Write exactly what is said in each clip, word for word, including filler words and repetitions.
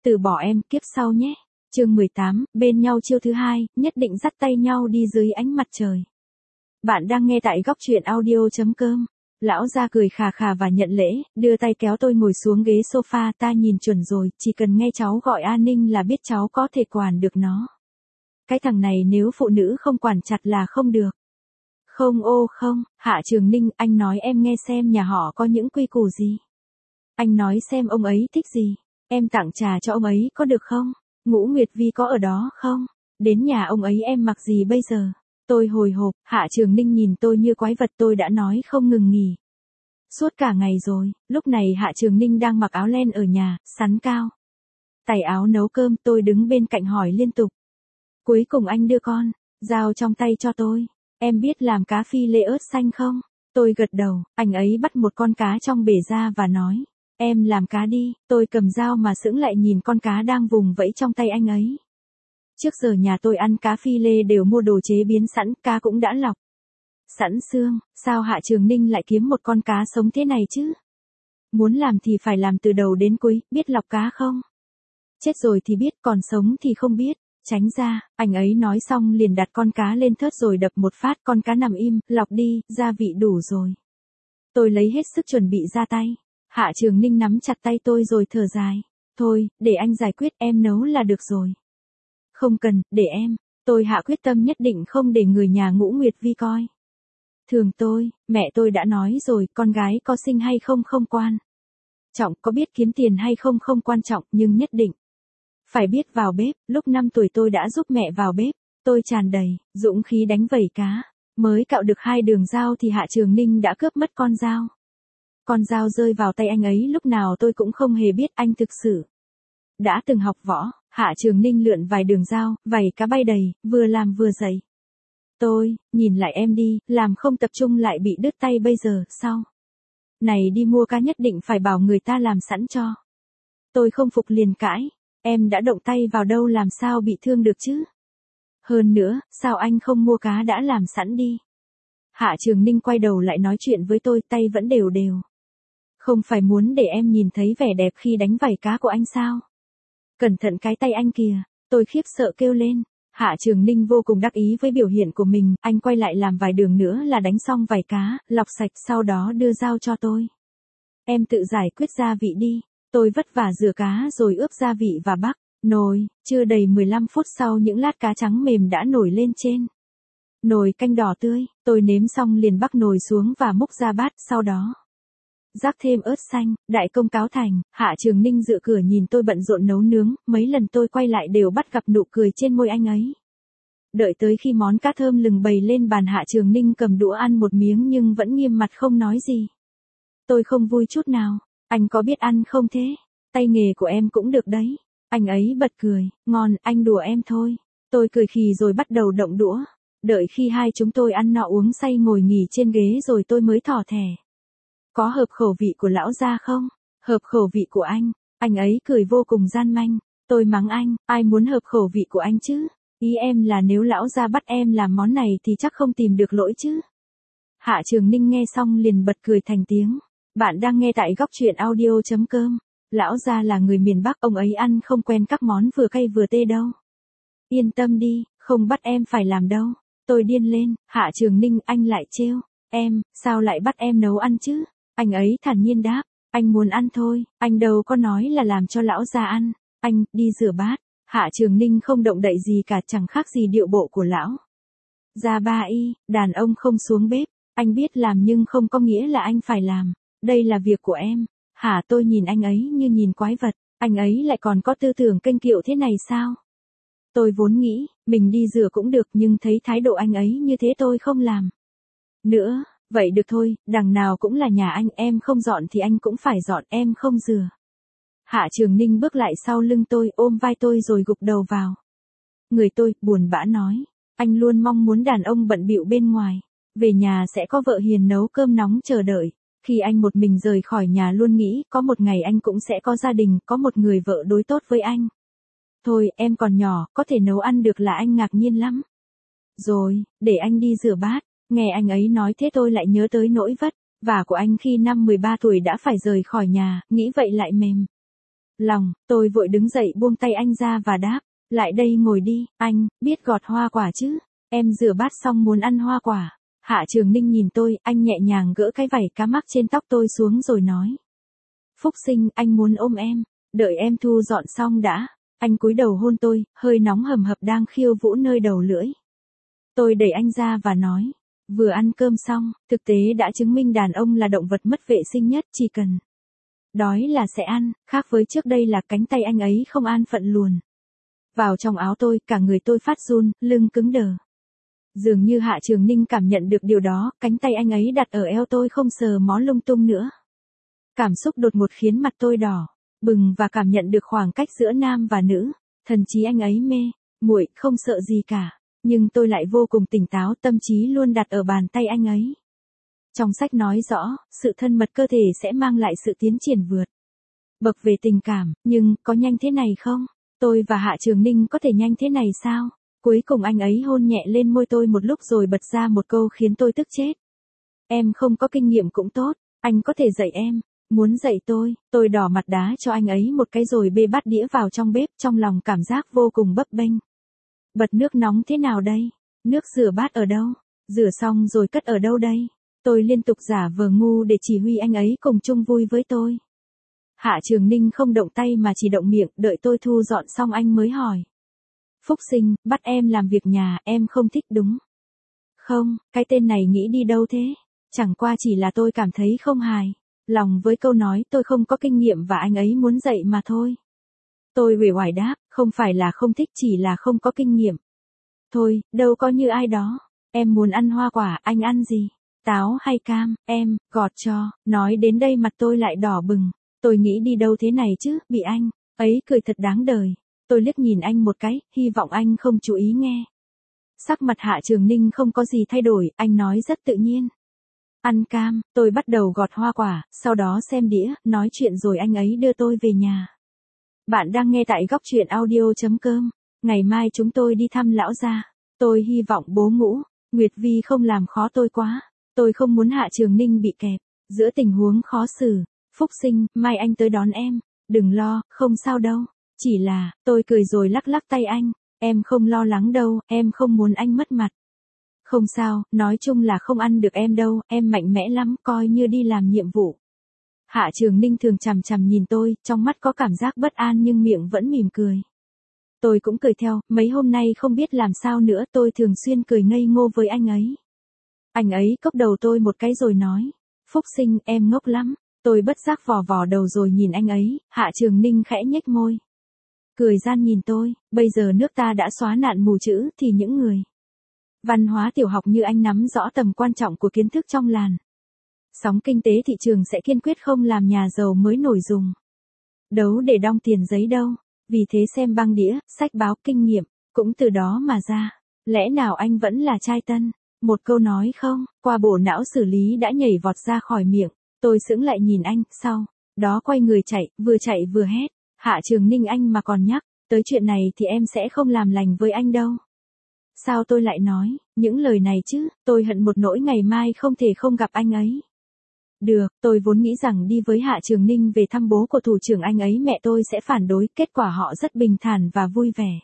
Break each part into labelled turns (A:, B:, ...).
A: Từ bỏ em, kiếp sau nhé. Chương mười tám, bên nhau chiêu thứ hai, nhất định dắt tay nhau đi dưới ánh mặt trời. Bạn đang nghe tại góc truyện audio chấm com. Lão gia cười khà khà và nhận lễ, đưa tay kéo tôi ngồi xuống ghế sofa, ta nhìn chuẩn rồi, chỉ cần nghe cháu gọi an ninh là biết cháu có thể quản được nó. Cái thằng này nếu phụ nữ không quản chặt là không được. Không ô không, Hạ Trường Ninh, anh nói em nghe xem nhà họ có những quy củ gì. Anh nói xem ông ấy thích gì, em tặng trà cho ông ấy có được không? Ngũ Nguyệt Vi có ở đó không? Đến nhà ông ấy em mặc gì bây giờ? Tôi hồi hộp, Hạ Trường Ninh nhìn tôi như quái vật, tôi đã nói không ngừng nghỉ. Suốt cả ngày rồi, lúc này Hạ Trường Ninh đang mặc áo len ở nhà, sắn cao. Tày áo nấu cơm, tôi đứng bên cạnh hỏi liên tục. Cuối cùng anh đưa con dao trong tay cho tôi. Em biết làm cá phi lê ớt xanh không? Tôi gật đầu, anh ấy bắt một con cá trong bể ra và nói. Em làm cá đi, tôi cầm dao mà sững lại nhìn con cá đang vùng vẫy trong tay anh ấy. Trước giờ nhà tôi ăn cá phi lê đều mua đồ chế biến sẵn, cá cũng đã lọc sẵn xương, sao Hạ Trường Ninh lại kiếm một con cá sống thế này chứ? Muốn làm thì phải làm từ đầu đến cuối, biết lọc cá không? Chết rồi thì biết, còn sống thì không biết. Tránh ra, anh ấy nói xong liền đặt con cá lên thớt rồi đập một phát, con cá nằm im, lọc đi, gia vị đủ rồi. Tôi lấy hết sức chuẩn bị ra tay. Hạ Trường Ninh nắm chặt tay tôi rồi thở dài. Thôi, để anh giải quyết, em nấu là được rồi. Không cần, để em. Tôi hạ quyết tâm nhất định không để người nhà Ngũ Nguyệt Vi coi thường tôi. Mẹ tôi đã nói rồi, con gái có xinh hay không không quan trọng, có biết kiếm tiền hay không không quan trọng, nhưng nhất định phải biết vào bếp. Lúc năm tuổi tôi đã giúp mẹ vào bếp. Tôi tràn đầy dũng khí đánh vẩy cá. Mới cạo được hai đường dao thì Hạ Trường Ninh đã cướp mất con dao. Con dao rơi vào tay anh ấy lúc nào tôi cũng không hề biết, anh thực sự đã từng học võ. Hạ Trường Ninh lượn vài đường dao, vảy cá bay đầy, vừa làm vừa dạy. Tôi, nhìn lại em đi, làm không tập trung lại bị đứt tay bây giờ, sau này đi mua cá nhất định phải bảo người ta làm sẵn cho. Tôi không phục liền cãi, em đã động tay vào đâu làm sao bị thương được chứ? Hơn nữa, sao anh không mua cá đã làm sẵn đi? Hạ Trường Ninh quay đầu lại nói chuyện với tôi, tay vẫn đều đều. Không phải muốn để em nhìn thấy vẻ đẹp khi đánh vảy cá của anh sao? Cẩn thận cái tay anh kìa, tôi khiếp sợ kêu lên. Hạ Trường Ninh vô cùng đắc ý với biểu hiện của mình, anh quay lại làm vài đường nữa là đánh xong vảy cá, lọc sạch, sau đó đưa dao cho tôi. Em tự giải quyết gia vị đi. Tôi vất vả rửa cá rồi ướp gia vị và bắc nồi. Chưa đầy mười lăm phút sau những lát cá trắng mềm đã nổi lên trên nồi canh đỏ tươi. Tôi nếm xong liền bắc nồi xuống và múc ra bát, sau đó rắc thêm ớt xanh. Đại công cáo thành. Hạ Trường Ninh dựa cửa nhìn tôi bận rộn nấu nướng, mấy lần tôi quay lại đều bắt gặp nụ cười trên môi anh ấy. Đợi tới khi món cá thơm lừng bày lên bàn, Hạ Trường Ninh cầm đũa ăn một miếng nhưng vẫn nghiêm mặt không nói gì. Tôi không vui chút nào. Anh có biết ăn không thế? Tay nghề của em cũng được đấy. Anh ấy bật cười, ngon, anh đùa em thôi. Tôi cười khì rồi bắt đầu động đũa. Đợi khi hai chúng tôi ăn nọ uống say ngồi nghỉ trên ghế rồi tôi mới thỏ thẻ. Có hợp khẩu vị của lão gia không? Hợp khẩu vị của anh. Anh ấy cười vô cùng gian manh. Tôi mắng anh, ai muốn hợp khẩu vị của anh chứ? Ý em là nếu lão gia bắt em làm món này thì chắc không tìm được lỗi chứ? Hạ Trường Ninh nghe xong liền bật cười thành tiếng. Bạn đang nghe tại góc truyện audio chấm com. Lão gia là người miền Bắc, ông ấy ăn không quen các món vừa cay vừa tê đâu. Yên tâm đi, không bắt em phải làm đâu. Tôi điên lên. Hạ Trường Ninh, anh lại trêu em, sao lại bắt em nấu ăn chứ? Anh ấy thản nhiên đáp, anh muốn ăn thôi, anh đâu có nói là làm cho lão gia ăn. Anh, đi rửa bát. Hạ Trường Ninh không động đậy gì cả, chẳng khác gì điệu bộ của lão gia ba y. Đàn ông không xuống bếp, anh biết làm nhưng không có nghĩa là anh phải làm. Đây là việc của em. Hả? Tôi nhìn anh ấy như nhìn quái vật. Anh ấy lại còn có tư tưởng kênh kiệu thế này sao? Tôi vốn nghĩ, mình đi rửa cũng được, nhưng thấy thái độ anh ấy như thế tôi không làm nữa. Vậy được thôi, đằng nào cũng là nhà anh, em không dọn thì anh cũng phải dọn, em không rửa. Hạ Trường Ninh bước lại sau lưng tôi, ôm vai tôi rồi gục đầu vào người tôi, buồn bã nói. Anh luôn mong muốn đàn ông bận bịu bên ngoài, về nhà sẽ có vợ hiền nấu cơm nóng chờ đợi. Khi anh một mình rời khỏi nhà luôn nghĩ, có một ngày anh cũng sẽ có gia đình, có một người vợ đối tốt với anh. Thôi, em còn nhỏ, có thể nấu ăn được là anh ngạc nhiên lắm. Rồi, để anh đi rửa bát. Nghe anh ấy nói thế tôi lại nhớ tới nỗi vất vả của anh khi năm mười ba tuổi đã phải rời khỏi nhà, nghĩ vậy lại mềm lòng, tôi vội đứng dậy buông tay anh ra và đáp, lại đây ngồi đi, anh, biết gọt hoa quả chứ, em rửa bát xong muốn ăn hoa quả. Hạ Trường Ninh nhìn tôi, anh nhẹ nhàng gỡ cái vảy cá mắc trên tóc tôi xuống rồi nói. Phúc Sinh, anh muốn ôm em, đợi em thu dọn xong đã. Anh cúi đầu hôn tôi, hơi nóng hầm hập đang khiêu vũ nơi đầu lưỡi. Tôi đẩy anh ra và nói, vừa ăn cơm xong, thực tế đã chứng minh đàn ông là động vật mất vệ sinh nhất, chỉ cần đói là sẽ ăn, khác với trước đây là cánh tay anh ấy không an phận luồn vào trong áo tôi, cả người tôi phát run, lưng cứng đờ. Dường như Hạ Trường Ninh cảm nhận được điều đó, cánh tay anh ấy đặt ở eo tôi không sờ mó lung tung nữa. Cảm xúc đột ngột khiến mặt tôi đỏ bừng và cảm nhận được khoảng cách giữa nam và nữ, thần trí anh ấy mê muội, không sợ gì cả, nhưng tôi lại vô cùng tỉnh táo, tâm trí luôn đặt ở bàn tay anh ấy. Trong sách nói rõ, sự thân mật cơ thể sẽ mang lại sự tiến triển vượt bậc về tình cảm, nhưng có nhanh thế này không? Tôi và Hạ Trường Ninh có thể nhanh thế này sao? Cuối cùng anh ấy hôn nhẹ lên môi tôi một lúc rồi bật ra một câu khiến tôi tức chết. Em không có kinh nghiệm cũng tốt, anh có thể dạy em. Muốn dạy tôi, tôi đỏ mặt đá cho anh ấy một cái rồi bê bát đĩa vào trong bếp, trong lòng cảm giác vô cùng bấp bênh. Bật nước nóng thế nào đây? Nước rửa bát ở đâu? Rửa xong rồi cất ở đâu đây? Tôi liên tục giả vờ ngu để chỉ huy anh ấy cùng chung vui với tôi. Hạ Trường Ninh không động tay mà chỉ động miệng, đợi tôi thu dọn xong anh mới hỏi. Phúc Sinh, bắt em làm việc nhà, em không thích đúng không? Cái tên này nghĩ đi đâu thế? Chẳng qua chỉ là tôi cảm thấy không hài lòng với câu nói tôi không có kinh nghiệm và anh ấy muốn dạy mà thôi. Tôi uể oải đáp, không phải là không thích, chỉ là không có kinh nghiệm. Thôi, đâu có như ai đó. Em muốn ăn hoa quả, anh ăn gì? Táo hay cam? Em, gọt cho. Nói đến đây mặt tôi lại đỏ bừng. Tôi nghĩ đi đâu thế này chứ, bị anh ấy cười thật đáng đời. Tôi liếc nhìn anh một cái, hy vọng anh không chú ý nghe. Sắc mặt Hạ Trường Ninh không có gì thay đổi, anh nói rất tự nhiên. Ăn cam, tôi bắt đầu gọt hoa quả, sau đó xem đĩa, nói chuyện rồi anh ấy đưa tôi về nhà. Bạn đang nghe tại góc truyện audio chấm com. Ngày mai chúng tôi đi thăm lão gia. Tôi hy vọng bố Ngũ Nguyệt Vi không làm khó tôi quá. Tôi không muốn Hạ Trường Ninh bị kẹp giữa tình huống khó xử. Phúc Sinh, mai anh tới đón em. Đừng lo, không sao đâu. Chỉ là, tôi cười rồi lắc lắc tay anh. Em không lo lắng đâu, em không muốn anh mất mặt. Không sao, nói chung là không ăn được em đâu, em mạnh mẽ lắm, coi như đi làm nhiệm vụ. Hạ Trường Ninh thường chằm chằm nhìn tôi, trong mắt có cảm giác bất an nhưng miệng vẫn mỉm cười. Tôi cũng cười theo, mấy hôm nay không biết làm sao nữa, tôi thường xuyên cười ngây ngô với anh ấy. Anh ấy cốc đầu tôi một cái rồi nói, Phúc Sinh, em ngốc lắm. Tôi bất giác vò vò đầu rồi nhìn anh ấy, Hạ Trường Ninh khẽ nhếch môi. Cười gian nhìn tôi, bây giờ nước ta đã xóa nạn mù chữ thì những người văn hóa tiểu học như anh nắm rõ tầm quan trọng của kiến thức trong làn sóng kinh tế thị trường sẽ kiên quyết không làm nhà giàu mới nổi dùng đấu để đong tiền giấy đâu. Vì thế xem băng đĩa, sách báo, kinh nghiệm cũng từ đó mà ra. Lẽ nào anh vẫn là trai tân? Một câu nói không, qua bộ não xử lý đã nhảy vọt ra khỏi miệng. Tôi sững lại nhìn anh, sau đó quay người chạy, vừa chạy vừa hét. Hạ Trường Ninh, anh mà còn nhắc tới chuyện này thì em sẽ không làm lành với anh đâu. Sao tôi lại nói những lời này chứ? Tôi hận một nỗi ngày mai không thể không gặp anh ấy. Được, tôi vốn nghĩ rằng đi với Hạ Trường Ninh về thăm bố của thủ trưởng anh ấy mẹ tôi sẽ phản đối, kết quả họ rất bình thản và vui vẻ.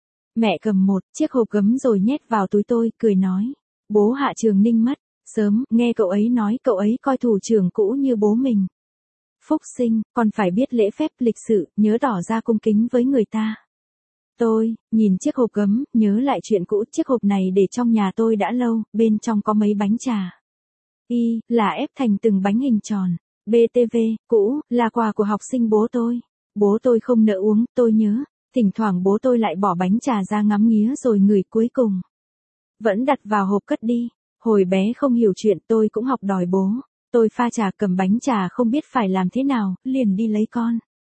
A: Mẹ cầm một chiếc hộp gấm rồi nhét vào túi tôi, cười nói. Bố Hạ Trường Ninh mất sớm, nghe cậu ấy nói cậu ấy coi thủ trưởng cũ như bố mình. Phúc Sinh, còn phải biết lễ phép lịch sự, nhớ tỏ ra cung kính với người ta. Tôi, nhìn chiếc hộp gấm, nhớ lại chuyện cũ, chiếc hộp này để trong nhà tôi đã lâu, bên trong có mấy bánh trà. Y, là ép thành từng bánh hình tròn. bê tê vê, cũ, là quà của học sinh bố tôi. Bố tôi không nỡ uống, tôi nhớ. Thỉnh thoảng bố tôi lại bỏ bánh trà ra ngắm nghía rồi ngửi, cuối cùng vẫn đặt vào hộp cất đi. Hồi bé không hiểu chuyện, tôi cũng học đòi bố. Tôi pha trà, cầm bánh trà không biết phải làm thế nào, liền đi lấy con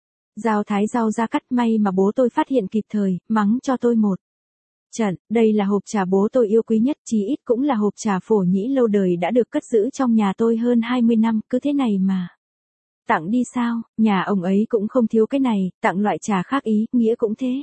A: dao thái rau ra cắt, may mà bố tôi phát hiện kịp thời, mắng cho tôi một trận. Đây là hộp trà bố tôi yêu quý nhất, chí ít cũng là hộp trà Phổ Nhĩ lâu đời đã được cất giữ trong nhà tôi hơn hai mươi năm, cứ thế này mà tặng đi sao? Nhà ông ấy cũng không thiếu cái này, tặng loại trà khác ý, nghĩa cũng thế.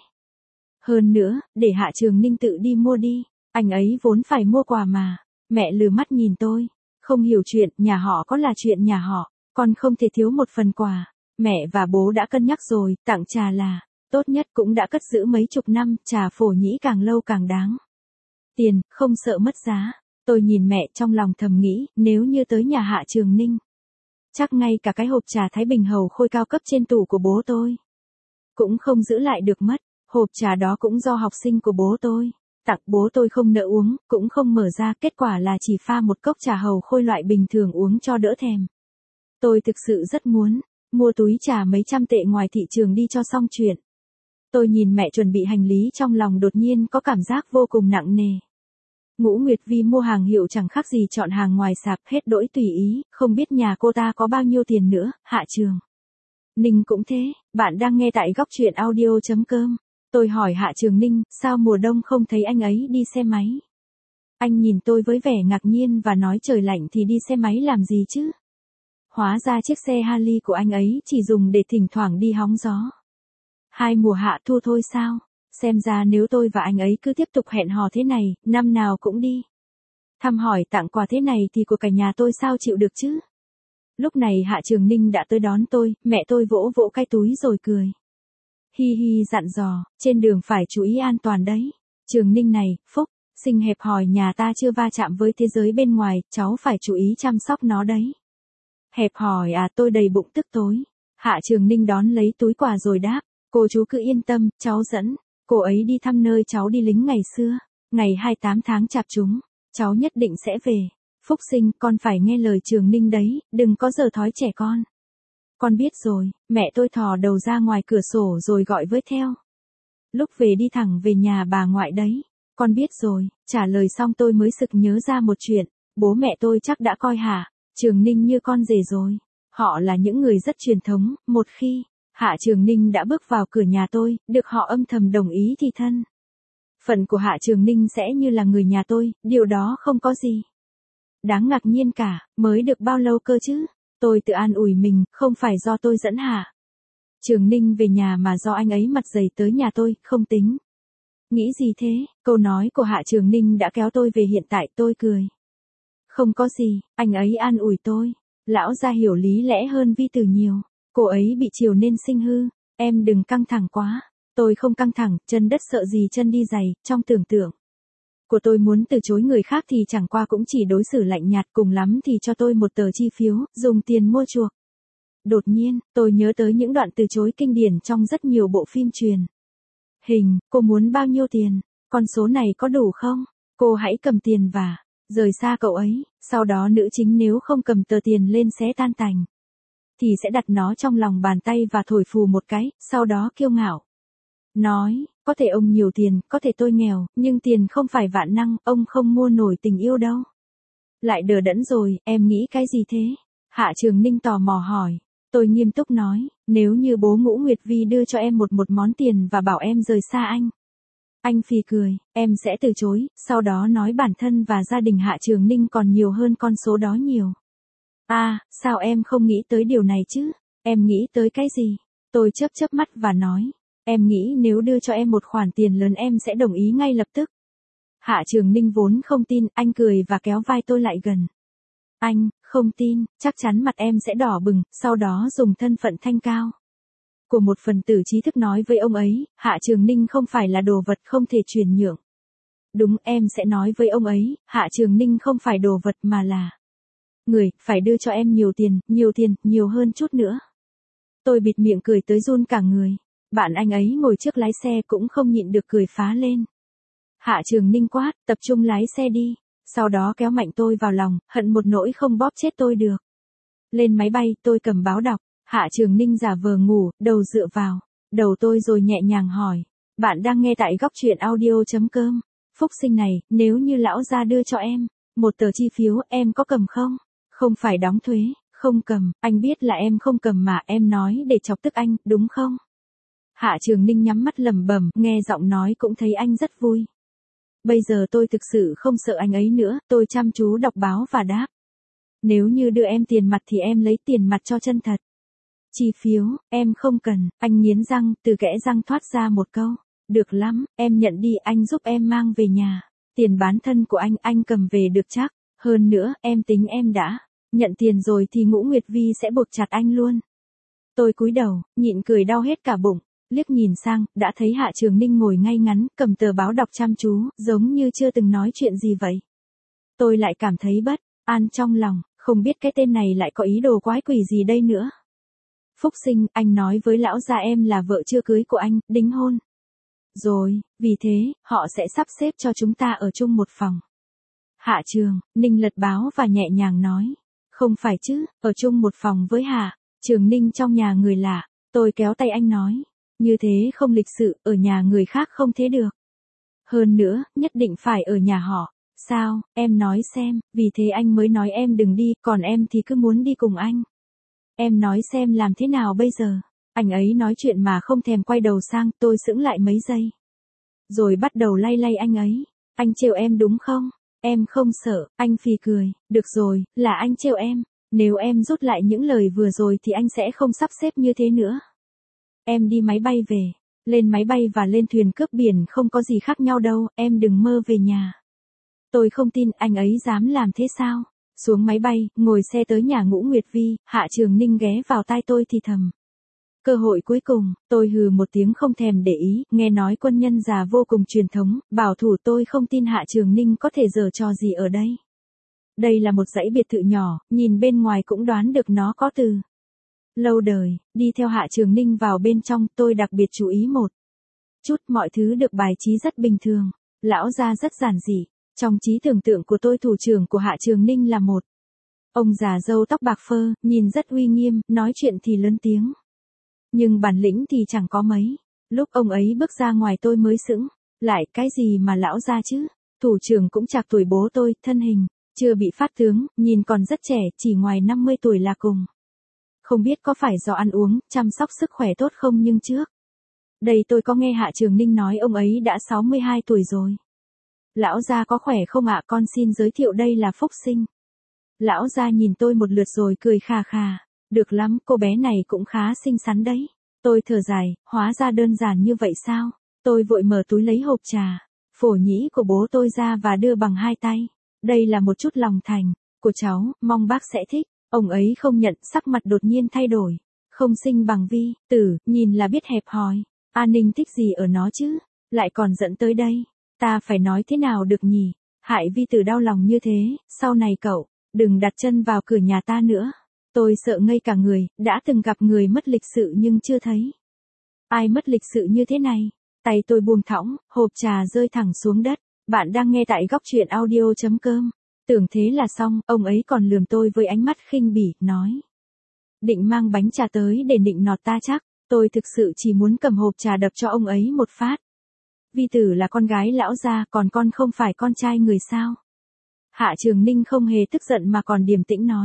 A: Hơn nữa, để Hạ Trường Ninh tự đi mua đi, anh ấy vốn phải mua quà mà. Mẹ lừa mắt nhìn tôi, không hiểu chuyện, nhà họ có là chuyện nhà họ, con không thể thiếu một phần quà. Mẹ và bố đã cân nhắc rồi, tặng trà là tốt nhất, cũng đã cất giữ mấy chục năm, trà phổ nhĩ càng lâu càng đáng tiền, không sợ mất giá. Tôi nhìn mẹ trong lòng thầm nghĩ, nếu như tới nhà Hạ Trường Ninh, chắc ngay cả cái hộp trà Thái Bình Hầu Khôi cao cấp trên tủ của bố tôi cũng không giữ lại được mất. Hộp trà đó cũng do học sinh của bố tôi tặng, bố tôi không nỡ uống, cũng không mở ra, kết quả là chỉ pha một cốc trà Hầu Khôi loại bình thường uống cho đỡ thèm. Tôi thực sự rất muốn mua túi trà mấy trăm tệ ngoài thị trường đi cho xong chuyện. Tôi nhìn mẹ chuẩn bị hành lý, trong lòng đột nhiên có cảm giác vô cùng nặng nề. Ngũ Nguyệt Vi mua hàng hiệu chẳng khác gì chọn hàng ngoài sạp, hết đỗi tùy ý, không biết nhà cô ta có bao nhiêu tiền nữa. Hạ Trường Ninh cũng thế. Bạn đang nghe tại góc truyện audio chấm com. Tôi hỏi Hạ Trường Ninh, sao mùa đông không thấy anh ấy đi xe máy? Anh nhìn tôi với vẻ ngạc nhiên và nói, trời lạnh thì đi xe máy làm gì chứ? Hóa ra chiếc xe Harley của anh ấy chỉ dùng để thỉnh thoảng đi hóng gió hai mùa hạ thu thôi sao? Xem ra nếu tôi và anh ấy cứ tiếp tục hẹn hò thế này, năm nào cũng đi thăm hỏi tặng quà thế này thì của cả nhà tôi sao chịu được chứ? Lúc này Hạ Trường Ninh đã tới đón tôi, mẹ tôi vỗ vỗ cái túi rồi cười. Hi hi dặn dò, trên đường phải chú ý an toàn đấy. Trường Ninh này, Phúc, sinh hẹp hòi nhà ta chưa va chạm với thế giới bên ngoài, cháu phải chú ý chăm sóc nó đấy. Hẹp hòi à? Tôi đầy bụng tức tối. Hạ Trường Ninh đón lấy túi quà rồi đáp, cô chú cứ yên tâm, cháu dẫn cô ấy đi thăm nơi cháu đi lính ngày xưa, ngày hai mươi tám tháng chạp chúng, cháu nhất định sẽ về. Phúc sinh, con phải nghe lời Trường Ninh đấy, đừng có giờ thói trẻ con. Con biết rồi. Mẹ tôi thò đầu ra ngoài cửa sổ rồi gọi với theo. Lúc về đi thẳng về nhà bà ngoại đấy. Con biết rồi. Trả lời xong tôi mới sực nhớ ra một chuyện. Bố mẹ tôi chắc đã coi Hạ Trường Ninh như con rể rồi. Họ là những người rất truyền thống, một khi Hạ Trường Ninh đã bước vào cửa nhà tôi, được họ âm thầm đồng ý thì thân phận của Hạ Trường Ninh sẽ như là người nhà tôi, điều đó không có gì đáng ngạc nhiên cả. Mới được bao lâu cơ chứ? Tôi tự an ủi mình, không phải do tôi dẫn Hạ Trường Ninh về nhà mà do anh ấy mặt dày tới nhà tôi, không tính. Nghĩ gì thế? Câu nói của Hạ Trường Ninh đã kéo tôi về hiện tại. Tôi cười. Không có gì, anh ấy an ủi tôi. Lão gia hiểu lý lẽ hơn Vi Tử nhiều. Cô ấy bị chiều nên sinh hư. Em đừng căng thẳng quá. Tôi không căng thẳng, chân đất sợ gì chân đi giày. Trong tưởng tượng của tôi muốn từ chối người khác thì chẳng qua cũng chỉ đối xử lạnh nhạt, cùng lắm thì cho tôi một tờ chi phiếu, dùng tiền mua chuộc. Đột nhiên, tôi nhớ tới những đoạn từ chối kinh điển trong rất nhiều bộ phim truyền hình. Cô muốn bao nhiêu tiền? Con số này có đủ không? Cô hãy cầm tiền và rời xa cậu ấy. Sau đó nữ chính nếu không cầm tờ tiền lên xé tan tành, thì sẽ đặt nó trong lòng bàn tay và thổi phù một cái, sau đó kiêu ngạo nói, có thể ông nhiều tiền, có thể tôi nghèo, nhưng tiền không phải vạn năng, ông không mua nổi tình yêu đâu. Lại đờ đẫn rồi, em nghĩ cái gì thế? Hạ Trường Ninh tò mò hỏi. Tôi nghiêm túc nói, nếu như bố Ngũ Nguyệt Vi đưa cho em một một món tiền và bảo em rời xa anh. Anh phì cười, em sẽ từ chối, sau đó nói bản thân và gia đình Hạ Trường Ninh còn nhiều hơn con số đó nhiều. À, sao em không nghĩ tới điều này chứ? Em nghĩ tới cái gì? Tôi chớp chớp mắt và nói, em nghĩ nếu đưa cho em một khoản tiền lớn em sẽ đồng ý ngay lập tức. Hạ Trường Ninh vốn không tin, anh cười và kéo vai tôi lại gần. Anh, không tin, chắc chắn mặt em sẽ đỏ bừng, sau đó dùng thân phận thanh cao của một phần tử trí thức nói với ông ấy, Hạ Trường Ninh không phải là đồ vật không thể chuyển nhượng. Đúng, em sẽ nói với ông ấy, Hạ Trường Ninh không phải đồ vật mà là người, phải đưa cho em nhiều tiền, nhiều tiền, nhiều hơn chút nữa. Tôi bịt miệng cười tới run cả người. Bạn anh ấy ngồi trước lái xe cũng không nhịn được cười phá lên. Hạ Trường Ninh quát, tập trung lái xe đi. Sau đó kéo mạnh tôi vào lòng, hận một nỗi không bóp chết tôi được. Lên máy bay, tôi cầm báo đọc. Hạ Trường Ninh giả vờ ngủ, đầu dựa vào đầu tôi rồi nhẹ nhàng hỏi. Bạn đang nghe tại góc truyện audio chấm com. Phúc sinh này, nếu như lão gia đưa cho em một tờ chi phiếu, em có cầm không? Không phải đóng thuế, không cầm. Anh biết là em không cầm mà, em nói để chọc tức anh, đúng không? Hạ Trường Ninh nhắm mắt lẩm bẩm, nghe giọng nói cũng thấy anh rất vui. Bây giờ tôi thực sự không sợ anh ấy nữa, tôi chăm chú đọc báo và đáp. Nếu như đưa em tiền mặt thì em lấy tiền mặt cho chân thật. Chi phiếu, em không cần. Anh nghiến răng, từ kẽ răng thoát ra một câu. Được lắm, em nhận đi, anh giúp em mang về nhà. Tiền bán thân của anh, anh cầm về được chắc. Hơn nữa, em tính em đã nhận tiền rồi thì Ngũ Nguyệt Vi sẽ buộc chặt anh luôn. Tôi cúi đầu, nhịn cười đau hết cả bụng, liếc nhìn sang, đã thấy Hạ Trường Ninh ngồi ngay ngắn, cầm tờ báo đọc chăm chú, giống như chưa từng nói chuyện gì vậy. Tôi lại cảm thấy bất an trong lòng, không biết cái tên này lại có ý đồ quái quỷ gì đây nữa. Phúc Sinh, anh nói với lão gia em là vợ chưa cưới của anh, đính hôn. Rồi, vì thế, họ sẽ sắp xếp cho chúng ta ở chung một phòng. Hạ Trường Ninh lật báo và nhẹ nhàng nói. Không phải chứ, ở chung một phòng với Hạ Trường Ninh trong nhà người lạ. Tôi kéo tay anh nói. Như thế không lịch sự, ở nhà người khác không thế được. Hơn nữa, nhất định phải ở nhà họ. Sao, em nói xem, vì thế anh mới nói em đừng đi, còn em thì cứ muốn đi cùng anh. Em nói xem làm thế nào bây giờ. Anh ấy nói chuyện mà không thèm quay đầu sang, tôi sững lại mấy giây. Rồi bắt đầu lay lay anh ấy. Anh trêu em đúng không? Em không sợ, anh phì cười. Được rồi, là anh trêu em. Nếu em rút lại những lời vừa rồi thì anh sẽ không sắp xếp như thế nữa. Em đi máy bay về. Lên máy bay và lên thuyền cướp biển không có gì khác nhau đâu, em đừng mơ về nhà. Tôi không tin anh ấy dám làm thế sao? Xuống máy bay, ngồi xe tới nhà Ngũ Nguyệt Vi, Hạ Trường Ninh ghé vào tai tôi thì thầm. Cơ hội cuối cùng, tôi hừ một tiếng không thèm để ý, nghe nói quân nhân già vô cùng truyền thống, bảo thủ tôi không tin Hạ Trường Ninh có thể giở trò gì ở đây. Đây là một dãy biệt thự nhỏ, nhìn bên ngoài cũng đoán được nó có từ lâu đời, đi theo Hạ Trường Ninh vào bên trong, tôi đặc biệt chú ý một chút, mọi thứ được bài trí rất bình thường, lão gia rất giản dị. Trong trí tưởng tượng của tôi thủ trưởng của Hạ Trường Ninh là một ông già râu tóc bạc phơ, nhìn rất uy nghiêm, nói chuyện thì lớn tiếng. Nhưng bản lĩnh thì chẳng có mấy. Lúc ông ấy bước ra ngoài tôi mới sững. Lại cái gì mà lão gia chứ? Thủ trưởng cũng chạc tuổi bố tôi, thân hình chưa bị phát tướng, nhìn còn rất trẻ, chỉ ngoài năm mươi tuổi là cùng. Không biết có phải do ăn uống, chăm sóc sức khỏe tốt không nhưng trước đây tôi có nghe Hạ Trường Ninh nói ông ấy đã sáu mươi hai tuổi rồi. Lão gia có khỏe không ạ? Con xin giới thiệu đây là Phúc Sinh. Lão gia nhìn tôi một lượt rồi cười khà khà. Được lắm, cô bé này cũng khá xinh xắn đấy. Tôi thở dài, hóa ra đơn giản như vậy sao? Tôi vội mở túi lấy hộp trà, phổ nhĩ của bố tôi ra và đưa bằng hai tay. Đây là một chút lòng thành của cháu, mong bác sẽ thích. Ông ấy không nhận, sắc mặt đột nhiên thay đổi. Không sinh bằng Vi Tử, nhìn là biết hẹp hòi. An Ninh thích gì ở nó chứ? Lại còn dẫn tới đây. Ta phải nói thế nào được nhỉ? Hại Vi Tử đau lòng như thế, sau này cậu, đừng đặt chân vào cửa nhà ta nữa. Tôi sợ ngây cả người, đã từng gặp người mất lịch sự nhưng chưa thấy ai mất lịch sự như thế này. Tay tôi buông thõng, hộp trà rơi thẳng xuống đất. Bạn đang nghe tại góc truyện audio chấm com. Tưởng thế là xong, ông ấy còn lườm tôi với ánh mắt khinh bỉ, nói. Định mang bánh trà tới để nịnh nọt ta chắc. Tôi thực sự chỉ muốn cầm hộp trà đập cho ông ấy một phát. Vi Tử là con gái lão gia, còn con không phải con trai người sao? Hạ Trường Ninh không hề tức giận mà còn điềm tĩnh nói.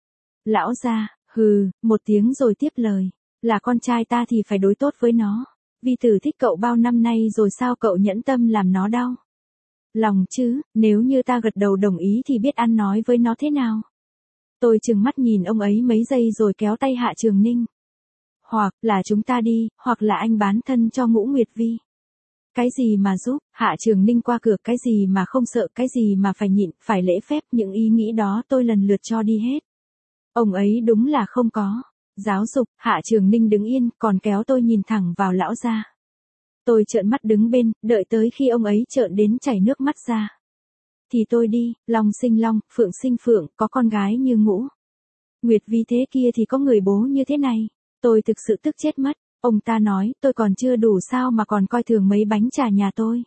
A: Lão gia, hừ, một tiếng rồi tiếp lời. Là con trai ta thì phải đối tốt với nó. Vi Tử thích cậu bao năm nay rồi sao cậu nhẫn tâm làm nó đau lòng chứ? Nếu như ta gật đầu đồng ý thì biết ăn nói với nó thế nào? Tôi trừng mắt nhìn ông ấy mấy giây rồi kéo tay Hạ Trường Ninh. Hoặc là chúng ta đi, hoặc là anh bán thân cho Ngũ Nguyệt Vi. Cái gì mà giúp? Hạ Trường Ninh qua cửa, cái gì mà không sợ, cái gì mà phải nhịn, phải lễ phép, những ý nghĩ đó tôi lần lượt cho đi hết. Ông ấy đúng là không có giáo dục. Hạ Trường Ninh đứng yên, còn kéo tôi nhìn thẳng vào lão gia. Tôi trợn mắt đứng bên, đợi tới khi ông ấy trợn đến chảy nước mắt ra. Thì tôi đi, long sinh long, phượng sinh phượng, có con gái như Ngũ Nguyệt Vi thế kia thì có người bố như thế này. Tôi thực sự tức chết mất. Ông ta nói, tôi còn chưa đủ sao mà còn coi thường mấy bánh trà nhà tôi.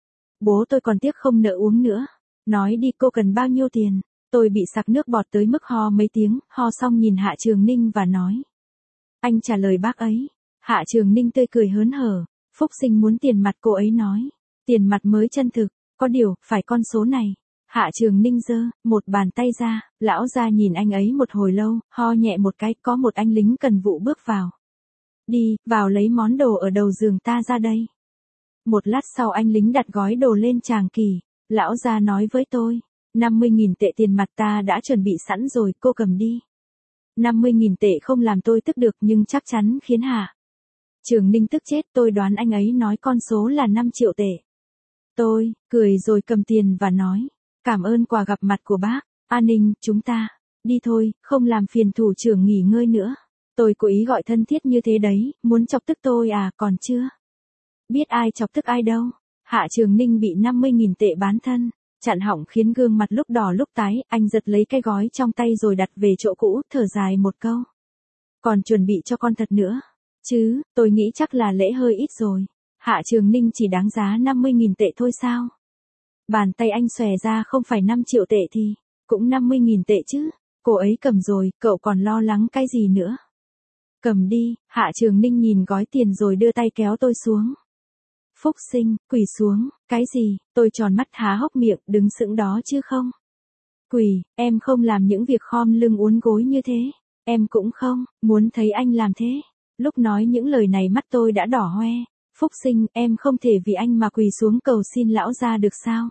A: Bố tôi còn tiếc không nỡ uống nữa. Nói đi, cô cần bao nhiêu tiền? Tôi bị sặc nước bọt tới mức ho mấy tiếng, ho xong nhìn Hạ Trường Ninh và nói. Anh trả lời bác ấy. Hạ Trường Ninh tươi cười hớn hở. Phúc Sinh muốn tiền mặt, cô ấy nói. Tiền mặt mới chân thực, có điều, phải con số này. Hạ Trường Ninh giơ một bàn tay ra, lão gia nhìn anh ấy một hồi lâu, ho nhẹ một cái, có một anh lính cần vụ bước vào. Đi, vào lấy món đồ ở đầu giường ta ra đây. Một lát sau anh lính đặt gói đồ lên tràng kỳ, lão gia nói với tôi, năm mươi nghìn tệ tiền mặt ta đã chuẩn bị sẵn rồi, cô cầm đi. năm mươi nghìn tệ không làm tôi tức được nhưng chắc chắn khiến Hạ Trường Ninh tức chết, tôi đoán anh ấy nói con số là năm triệu tệ. Tôi, cười rồi cầm tiền và nói, cảm ơn quà gặp mặt của bác. An Ninh, chúng ta đi thôi, không làm phiền thủ trưởng nghỉ ngơi nữa. Tôi cố ý gọi thân thiết như thế đấy, muốn chọc tức tôi à, còn chưa. Biết ai chọc tức ai đâu. Hạ Trường Ninh bị năm mươi nghìn tệ bán thân, chặn họng khiến gương mặt lúc đỏ lúc tái, anh giật lấy cái gói trong tay rồi đặt về chỗ cũ, thở dài một câu. Còn chuẩn bị cho con thật nữa. Chứ, tôi nghĩ chắc là lễ hơi ít rồi. Hạ Trường Ninh chỉ đáng giá năm mươi nghìn tệ thôi sao? Bàn tay anh xòe ra không phải năm triệu tệ thì, cũng năm mươi nghìn tệ chứ. Cô ấy cầm rồi, cậu còn lo lắng cái gì nữa? Cầm đi, Hạ Trường Ninh nhìn gói tiền rồi đưa tay kéo tôi xuống. Phúc Sinh, quỳ xuống, cái gì, tôi tròn mắt há hốc miệng, đứng sững đó chứ không. Quỳ, em không làm những việc khom lưng uốn gối như thế, em cũng không, muốn thấy anh làm thế. Lúc nói những lời này mắt tôi đã đỏ hoe. Phúc Sinh, em không thể vì anh mà quỳ xuống cầu xin lão gia được sao?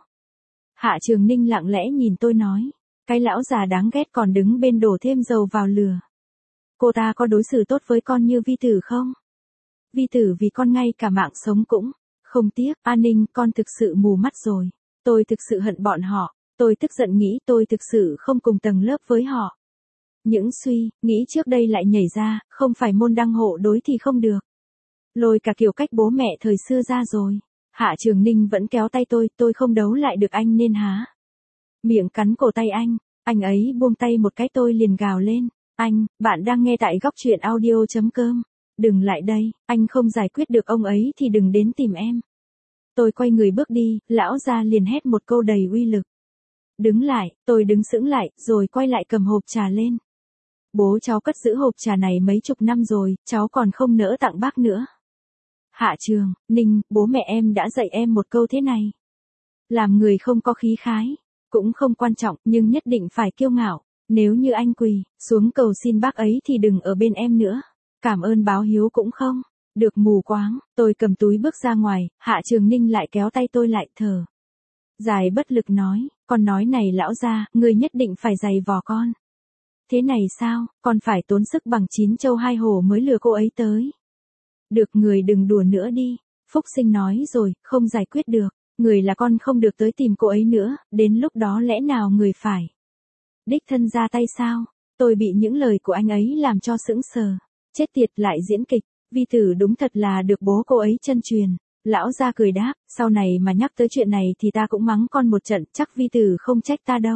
A: Hạ Trường Ninh lặng lẽ nhìn tôi nói, cái lão già đáng ghét còn đứng bên đổ thêm dầu vào lửa. Cô ta có đối xử tốt với con như vi tử không? Vi tử vì con ngay cả mạng sống cũng không tiếc. An Ninh, con thực sự mù mắt rồi. Tôi thực sự hận bọn họ. Tôi tức giận nghĩ tôi thực sự không cùng tầng lớp với họ. Những suy, nghĩ trước đây lại nhảy ra, không phải môn đăng hộ đối thì không được. Lôi cả kiểu cách bố mẹ thời xưa ra rồi. Hạ Trường Ninh vẫn kéo tay tôi, tôi không đấu lại được anh nên há miệng cắn cổ tay anh. Anh ấy buông tay một cái tôi liền gào lên. Anh, bạn đang nghe tại góc truyện audio.com. Đừng lại đây, anh không giải quyết được ông ấy thì đừng đến tìm em. Tôi quay người bước đi, lão gia liền hét một câu đầy uy lực. Đứng lại, tôi đứng sững lại, rồi quay lại cầm hộp trà lên. Bố cháu cất giữ hộp trà này mấy chục năm rồi, cháu còn không nỡ tặng bác nữa. Hạ Trường Ninh, bố mẹ em đã dạy em một câu thế này. Làm người không có khí khái, cũng không quan trọng, nhưng nhất định phải kiêu ngạo. Nếu như anh quỳ xuống cầu xin bác ấy thì đừng ở bên em nữa. Cảm ơn báo hiếu cũng không. Được mù quáng, tôi cầm túi bước ra ngoài, Hạ Trường Ninh lại kéo tay tôi lại thở. Dài bất lực nói, con nói này lão gia, người nhất định phải giày vò con. Thế này sao, con phải tốn sức bằng chín châu hai hổ mới lừa cô ấy tới. Được người đừng đùa nữa đi. Phúc Sinh nói rồi, không giải quyết được. Người là con không được tới tìm cô ấy nữa, đến lúc đó lẽ nào người phải đích thân ra tay sao? Tôi bị những lời của anh ấy làm cho sững sờ. Chết tiệt, lại diễn kịch. Vi tử đúng thật là được bố cô ấy chân truyền. Lão gia cười đáp, sau này mà nhắc tới chuyện này thì ta cũng mắng con một trận, chắc vi tử không trách ta đâu.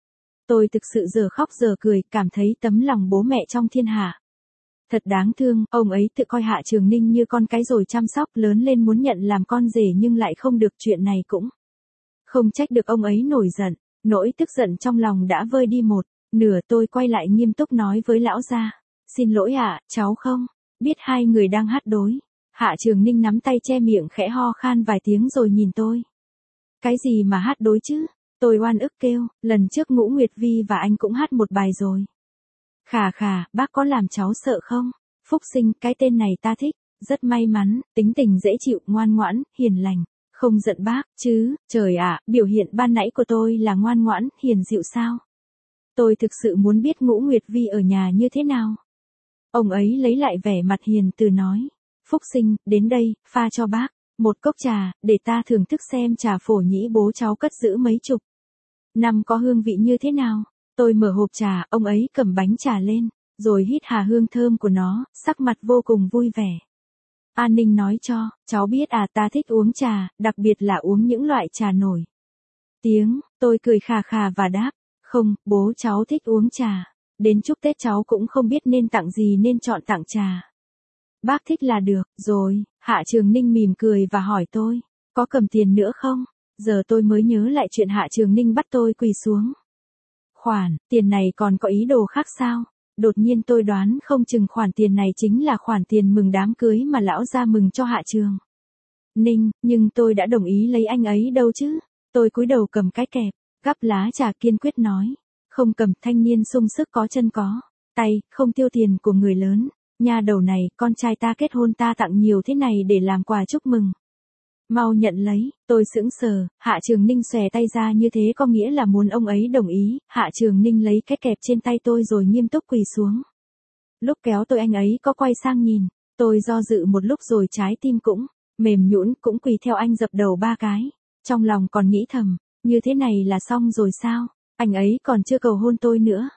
A: Tôi thực sự giờ khóc giờ cười, cảm thấy tấm lòng bố mẹ trong thiên hạ. Thật đáng thương, ông ấy tự coi Hạ Trường Ninh như con cái rồi chăm sóc, lớn lên muốn nhận làm con rể nhưng lại không được, chuyện này cũng không trách được ông ấy nổi giận. Nỗi tức giận trong lòng đã vơi đi một nửa. Tôi quay lại nghiêm túc nói với lão gia. Xin lỗi ạ, cháu không biết hai người đang hát đối. Hạ Trường Ninh nắm tay che miệng khẽ ho khan vài tiếng rồi nhìn tôi. Cái gì mà hát đối chứ? Tôi oan ức kêu, lần trước Ngũ Nguyệt Vi và anh cũng hát một bài rồi. Khà khà, bác có làm cháu sợ không? Phúc Sinh, cái tên này ta thích. Rất may mắn, tính tình dễ chịu, ngoan ngoãn, hiền lành. Không giận bác, chứ, trời ạ, biểu hiện ban nãy của tôi là ngoan ngoãn, hiền dịu sao? Tôi thực sự muốn biết Ngũ Nguyệt Vi ở nhà như thế nào. Ông ấy lấy lại vẻ mặt hiền từ nói. Phúc Sinh, đến đây, pha cho bác một cốc trà, để ta thưởng thức xem trà phổ nhĩ bố cháu cất giữ mấy chục năm có hương vị như thế nào. Tôi mở hộp trà, ông ấy cầm bánh trà lên, rồi hít hà hương thơm của nó, sắc mặt vô cùng vui vẻ. An Ninh nói cho, cháu biết à, ta thích uống trà, đặc biệt là uống những loại trà nổi tiếng. Tôi cười khà khà và đáp, không, bố cháu thích uống trà. Đến chúc Tết cháu cũng không biết nên tặng gì nên chọn tặng trà. Bác thích là được, rồi. Hạ Trường Ninh mỉm cười và hỏi tôi, có cầm tiền nữa không? Giờ tôi mới nhớ lại chuyện Hạ Trường Ninh bắt tôi quỳ xuống. Khoản, tiền này còn có ý đồ khác sao? Đột nhiên tôi đoán không chừng khoản tiền này chính là khoản tiền mừng đám cưới mà lão gia mừng cho Hạ Trường Ninh, nhưng tôi đã đồng ý lấy anh ấy đâu chứ? Tôi cúi đầu cầm cái kẹp, gắp lá trà kiên quyết nói. Không cầm, thanh niên sung sức có chân có tay, không tiêu tiền của người lớn. Nha đầu này, con trai ta kết hôn ta tặng nhiều thế này để làm quà chúc mừng. Mau nhận lấy, tôi sững sờ. Hạ Trường Ninh xòe tay ra như thế có nghĩa là muốn ông ấy đồng ý. Hạ Trường Ninh lấy cái kẹp trên tay tôi rồi nghiêm túc quỳ xuống. Lúc kéo tôi anh ấy có quay sang nhìn. Tôi do dự một lúc rồi trái tim cũng mềm nhũn, cũng quỳ theo anh dập đầu ba cái. Trong lòng còn nghĩ thầm, như thế này là xong rồi sao? Anh ấy còn chưa cầu hôn tôi nữa. Không.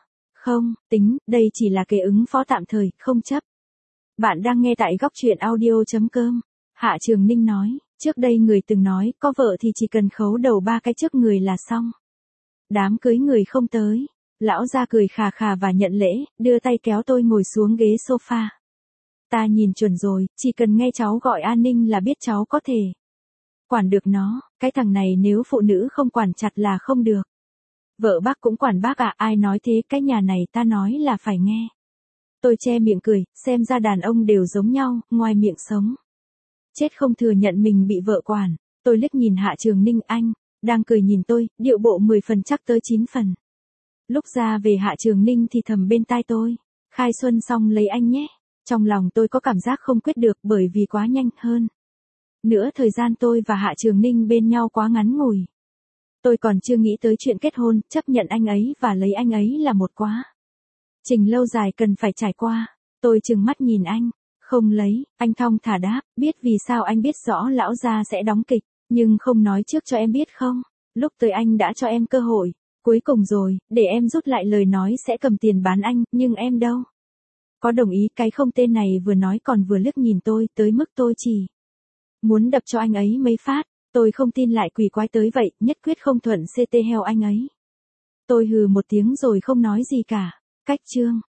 A: Không, tính, đây chỉ là kế ứng phó tạm thời, không chấp. Bạn đang nghe tại góc chuyện audio.com. Hạ Trường Ninh nói, trước đây người từng nói, có vợ thì chỉ cần khấu đầu ba cái trước người là xong. Đám cưới người không tới. Lão gia cười khà khà và nhận lễ, đưa tay kéo tôi ngồi xuống ghế sofa. Ta nhìn chuẩn rồi, chỉ cần nghe cháu gọi an ninh là biết cháu có thể quản được nó, cái thằng này nếu phụ nữ không quản chặt là không được. Vợ bác cũng quản bác à, ai nói thế, cái nhà này ta nói là phải nghe. Tôi che miệng cười, xem ra đàn ông đều giống nhau, ngoài miệng sống. Chết không thừa nhận mình bị vợ quản. Tôi liếc nhìn Hạ Trường Ninh, anh đang cười nhìn tôi, điệu bộ mười phần chắc tới chín phần. Lúc ra về Hạ Trường Ninh thì thầm bên tai tôi, khai xuân xong lấy anh nhé. Trong lòng tôi có cảm giác không quyết được bởi vì quá nhanh hơn. Nữa thời gian tôi và Hạ Trường Ninh bên nhau quá ngắn ngủi. Tôi còn chưa nghĩ tới chuyện kết hôn, chấp nhận anh ấy và lấy anh ấy là một quá trình lâu dài cần phải trải qua. Tôi trừng mắt nhìn anh, không lấy, anh thong thả đáp, biết vì sao anh biết rõ lão gia sẽ đóng kịch, nhưng không nói trước cho em biết không, lúc tới anh đã cho em cơ hội, cuối cùng rồi, để em rút lại lời nói sẽ cầm tiền bán anh, nhưng em đâu có đồng ý. Cái không tên này vừa nói còn vừa liếc nhìn tôi, tới mức tôi chỉ muốn đập cho anh ấy mấy phát. Tôi không tin lại quỷ quái tới vậy, nhất quyết không thuận ct heo anh ấy. Tôi hừ một tiếng rồi không nói gì cả. Cách chương